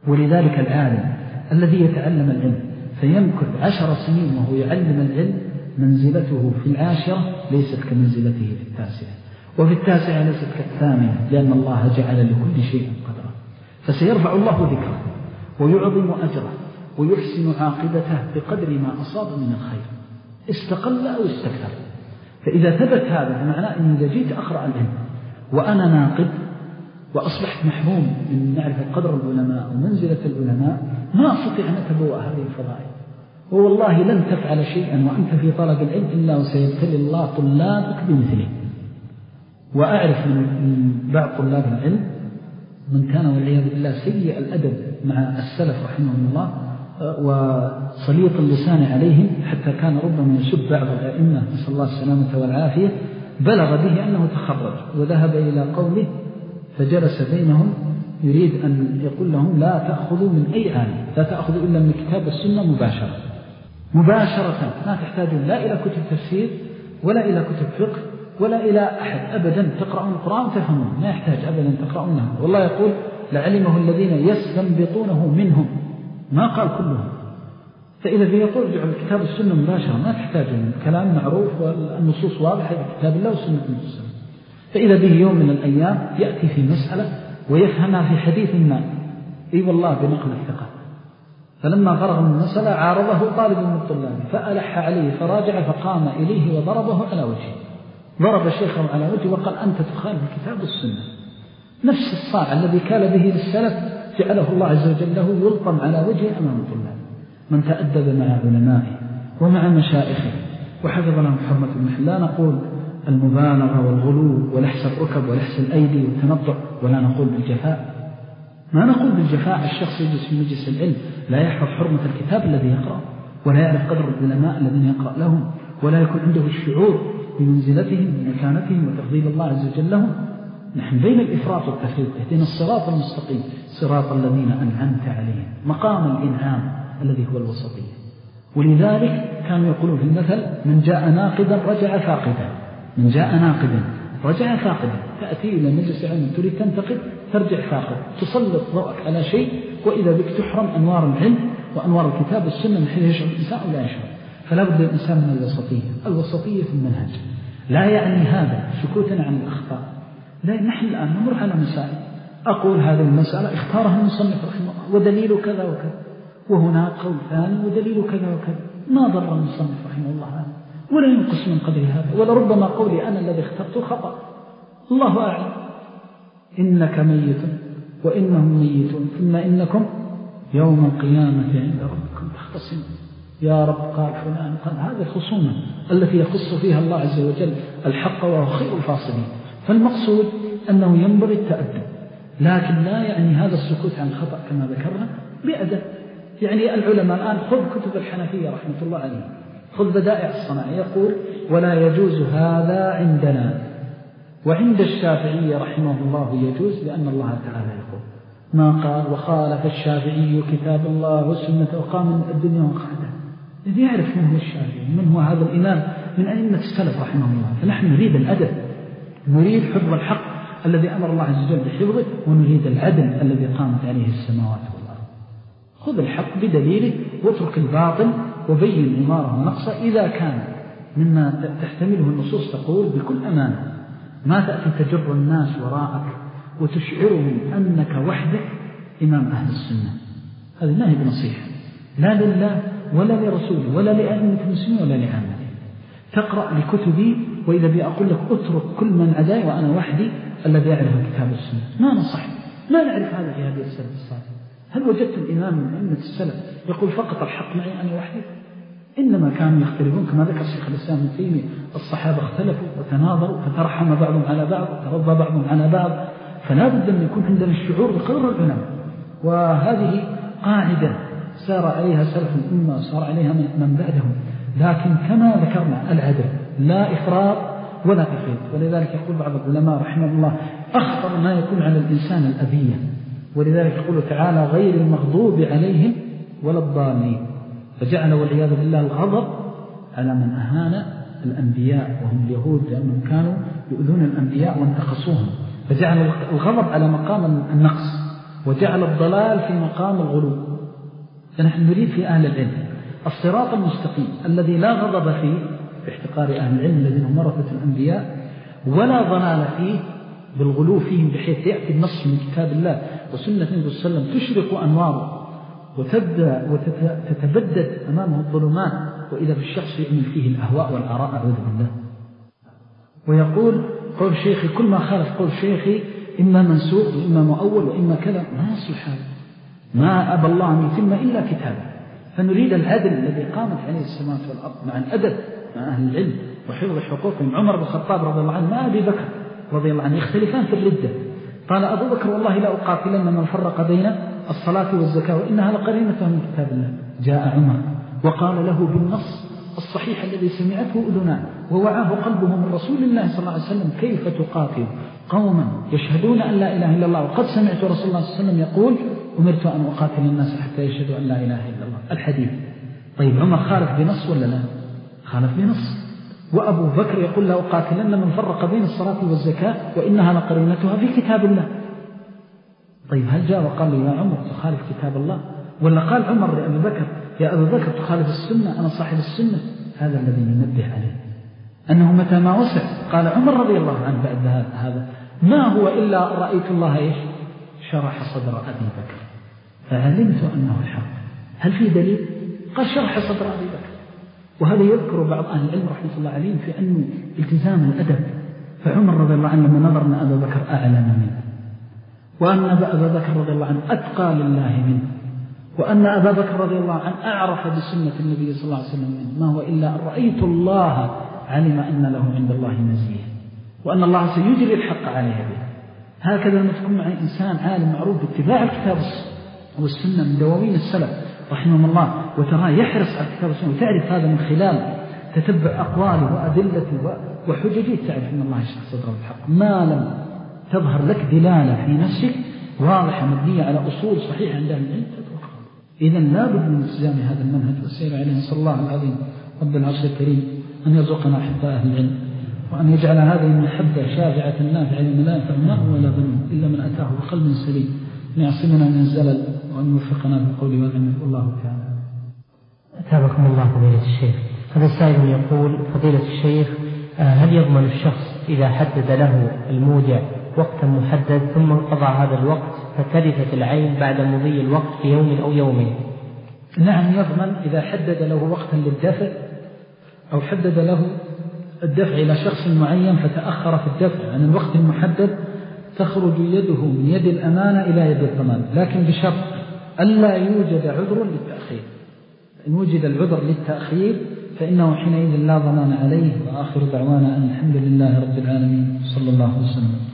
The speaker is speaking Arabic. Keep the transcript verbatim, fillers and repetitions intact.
ولذلك العالم الذي يتعلم العلم فيمكث عشر سنين وهو يعلم العلم منزلته في العاشرة ليست كمنزلته في التاسعة، وفي التاسعة ليست كالثامنة، لأن الله جعل لكل شيء قدرا. فسيرفع الله ذكره ويعظم أجره ويحسن عاقبته بقدر ما أصاب من الخير، استقل أو استكثر. فإذا ثبت هذا فمعناه أن إذا جيت أقرأ العلم وأنا ناقد وأصبحت محروم من معرفة قدر العلماء ومنزلة العلماء، ما أستطيع أن أتبوأ هذه الفضائل. ووالله لن تفعل شيئا وأنت في طلب العلم إلا وسيبتلي الله طلابك بمثله. وأعرف من بعض طلاب العلم من كان والعياذ بالله سيء الأدب مع السلف رحمهم الله وصليط اللسان عليهم، حتى كان ربما يسب بعض الأئمة نسأل الله السلامة والعافية، بلغ به أنه تخرج وذهب إلى قومه فجلس بينهم يريد أن يقول لهم لا تأخذوا من أي عالم، لا تأخذوا إلا من كتاب السنة مباشرة مباشرة، ما تحتاجون لا إلى كتب تفسير ولا إلى كتب فقه ولا إلى أحد أبدا، تقرأون القرآن وتفهمون، ما يحتاج أبدا تقرأونه. والله يقول لعلمه الذين يستنبطونه منهم، ما قال كلهم. فإذا في يقول ارجعوا لكتاب السنة مباشرة، ما تحتاجون، الكلام معروف والنصوص واضحة بكتاب الله وسنة السنة. فإذا به يوم من الأيام يأتي في مسألة ويفهمها في حديث ما، أي والله بنقل الثقة، فلما فرغ من المسألة عارضه طالب من الطلاب فألح عليه فراجع فقام إليه وضربه على وجهه، ضرب شيخه على وجهه وقال أنت تخالف الكتاب والسنة. نفس الصاع الذي كان به للسلف جعله الله عز وجل له يلطم على وجهه أمام الطلاب. من تأدب مع علمائه ومع مشائخه وحفظ لهم حرمة المحل، لا نقول المبالغة والغلو ولحس الركب ولحس الأيدي والتنطع، ولا نقول بالجفاء، ما نقول بالجفاء. الشخص يجلس في مجلس العلم لا يحفظ حرمة الكتاب الذي يقرأ، ولا يعرف قدر العلماء الذين يقرأ لهم، ولا يكون عنده الشعور بمنزلتهم ومكانتهم وتفضيل الله عز وجل لهم. نحن بين الإفراط والتفريط، اهدنا الصراط المستقيم صراط الذين أنعمت عليهم، مقام الإنعام الذي هو الوسطية. ولذلك كانوا يقولون في المثل من جاء ناقدا رجع فاقدا، من جاء ناقدا رجع فاقدا. تأتي إلى مجلس علم تريد تنتقد ترجع فاقد، تسلط ضوءك على شيء وإذا بك تحرم أنوار العلم وأنوار الكتاب والسنة من حيث يشعر الإنسان ولا يشعر. فلا بد الإنسان من الوسطية، الوسطية في المنهج. لا يعني هذا سكوتنا عن الأخطاء، لا، نحن الآن نمر على مسائل أقول هذه المسألة اختارها المصنف رحمه الله ودليل كذا وكذا، وهناك قول ثاني ودليل كذا وكذا، ما ضر المصنف رحمه الله هذا ولا ينقص من قدر هذا، ولربما قولي أنا الذي اخترته خطأ، الله أعلم. إنك ميت وإنهم ميتون ثم إنكم يوم القيامة عند ربكم تختصمون. يا رب قال فلان قال، هذه الخصومة التي يخص فيها الله عز وجل الحق وهو خير الفاصلين. فالمقصود أنه ينبغي التأدب، لكن لا يعني هذا السكوت عن خطأ كما ذكرنا بأدب. يعني العلماء الآن خذ كتب الحنفية رحمة الله عليه، خذ بدائع الصناعة، يقول ولا يجوز هذا عندنا، وعند الشافعي رحمه الله يجوز، لأن الله تعالى يقول ما قال وخالف الشافعي كتاب الله والسنة وقام من الدنيا وخالده. الذي يعرف من هو الشافعي من هو هذا الإمام من أئمة السلف رحمه الله. فنحن نريد الأدب، نريد حفظ الحق الذي أمر الله عز وجل بحفظه، ونريد العدل الذي قامت عليه السماوات والأرض. خذ الحق بدليله واترك الباطل وبين عماره ونقصه إذا كان مما تحتمله النصوص. تقول بكل أمانة، ما تأتي تجر الناس وراءك وتشعرهم أنك وحدك إمام أهل السنة. هذه ما هي بنصيحة لا لله ولا لرسوله ولا لأئمة المسلمين ولا لعامته. تقرأ لكتبي وإذا بي أقول لك أترك كل من عداي وأنا وحدي الذي يعرف كتاب السنة. ما نصح، ما نعرف هذا في هذه السلف الصالح. هل وجدت الإمام من أئمة السلف يقول فقط الحق معي أنا وحدي؟ إنما كانوا يختلفون كما ذكر شيخ الإسلام ابن تيمية، الصحابة اختلفوا وتناظروا فترحم بعضهم على بعض وترضى بعضهم على بعض. فلا بد أن يكون عندنا الشعور بقدر العلماء، وهذه قاعدة سار عليها سلف الأمة وسار عليها من بعدهم. لكن كما ذكرنا العدل، لا إفراط ولا تفريط. ولذلك يقول بعض العلماء رحمه الله أخطر ما يكون على الإنسان الأذية، ولذلك يقول تعالى غير المغضوب عليهم ولا الضالين، فجعل والعياذ بالله الغضب على من أهان الأنبياء وهم اليهود، لأنهم كانوا يؤذون الأنبياء وانتقصوهم، فجعل الغضب على مقام النقص، وجعل الضلال في مقام الغلو. فنحن نريد في أهل العلم الصراط المستقيم الذي لا غضب فيه باحتقار أهل العلم الذين هم ورثة الأنبياء، ولا ضلال فيه بالغلو فيهم، بحيث يأتي النص من كتاب الله وسنة النبي صلى الله عليه وسلم تشرق أنواره وتبدأ وتتبدد أمامه الظلمات، وإذا بالشخص يعمل فيه الأهواء والآراء أعوذ بالله. ويقول قول شيخي كل ما خالف قول شيخي إما منسوخ وإما مؤول وإما كذا، ما يصلح هذا، ما أبى الله أن يتم إلا كتابه. فنريد العدل الذي قامت عليه السماوات والأرض مع الأدب مع أهل العلم وحفظ حقوقهم. عمر بن الخطاب رضي الله عنه ما أبي بكر رضي الله عنه يختلفان في الردة، قال أبو بكر والله لا أقاتلن من فرق بين الصلاة والزكاة وإنها لقرينة من كتاب الله. جاء عمر وقال له بالنص الصحيح الذي سمعته أذناه ووعاه قلبه من رسول الله صلى الله عليه وسلم: كيف تقاتل قوما يشهدون أن لا إله إلا الله وقد سمعت رسول الله صلى الله عليه وسلم يقول: أمرت أن أقاتل الناس حتى يشهدوا أن لا إله إلا الله. الحديث. طيب عمر خالف بنص ولا لا؟ خالف بنص. وأبو بكر يقول: لا أقاتلن من فرق بين الصلاة والزكاة وإنها لقرينتها في كتاب الله. طيب هل جاء وقال لي يا عمر تخالف كتاب الله، ولا قال عمر لأبي بكر: يا أبي بكر تخالف السنة، أنا صاحب السنة؟ هذا الذي ننبه عليه، أنه متى ما وسع قال عمر رضي الله عنه بعد هذا: ما هو إلا رأيت الله إيش شرح صدر أبي بكر فعلمت أنه الحق. هل في دليل؟ قال شرح صدر أبي بكر. وهذا يذكر بعض أهل العلم رحمة الله عليهم في أنه التزام الأدب. فعمر رضي الله عنه لما نظر أن أبا بكر أعلم منه، وأن أبا بكر رضي الله عنه أتقى لله منه، وأن أبا بكر رضي الله عنه أعرف بسنة النبي صلى الله عليه وسلم منه، ما هو إلا أن رأيت الله علم أن له عند الله مزية، وأن الله سيجري الحق عليه به. هكذا لما تكون معي إنسان عالم معروف باتباع الكتاب والسنة من دواوين السلف رحمه الله، وتراه يحرص على الكتاب والسنة، وتعرف هذا من خلال تتبع أقواله وأدلته وحججه، تعرف أن الله يشرح صدره الحق. ما لم تظهر لك دلالة في نفسك واضحة مبنية على أصول صحيحة عند أهل العلم تتوقف. إذن لا بد من التزام هذا المنهج والسير عليه. نسأل الله العظيم رب العرش الكريم أن يرزقنا حب أهل العلم، وأن يجعل هذه المحبة شافعة نافعة لمن لا ينفع ماء ولا بنون إلا من أتاه بقلب سليم، أن يعصمنا من الزلل وأن يوفقنا بالقول والعمل. والله تعالى. أتابكم الله فضيلة الشيخ. هذا السائل يقول: فضيلة الشيخ، هل يضمن الشخص إذا حدد له المودع وقتا محدد ثم انقضى هذا الوقت فترثت العين بعد مضي الوقت في يوم أو يومين؟ نعم يضمن إذا حدد له وقتا للدفع، أو حدد له الدفع إلى شخص معين فتأخر في الدفع عن الوقت المحدد، تخرج يده من يد الأمانة إلى يد الضمان، لكن بشرط ألا يوجد عذر للتأخير. إن وجد العذر للتأخير فإنه حينئذ لا ضمان عليه. وآخر دعوانا أن الحمد لله رب العالمين صلى الله عليه وسلم.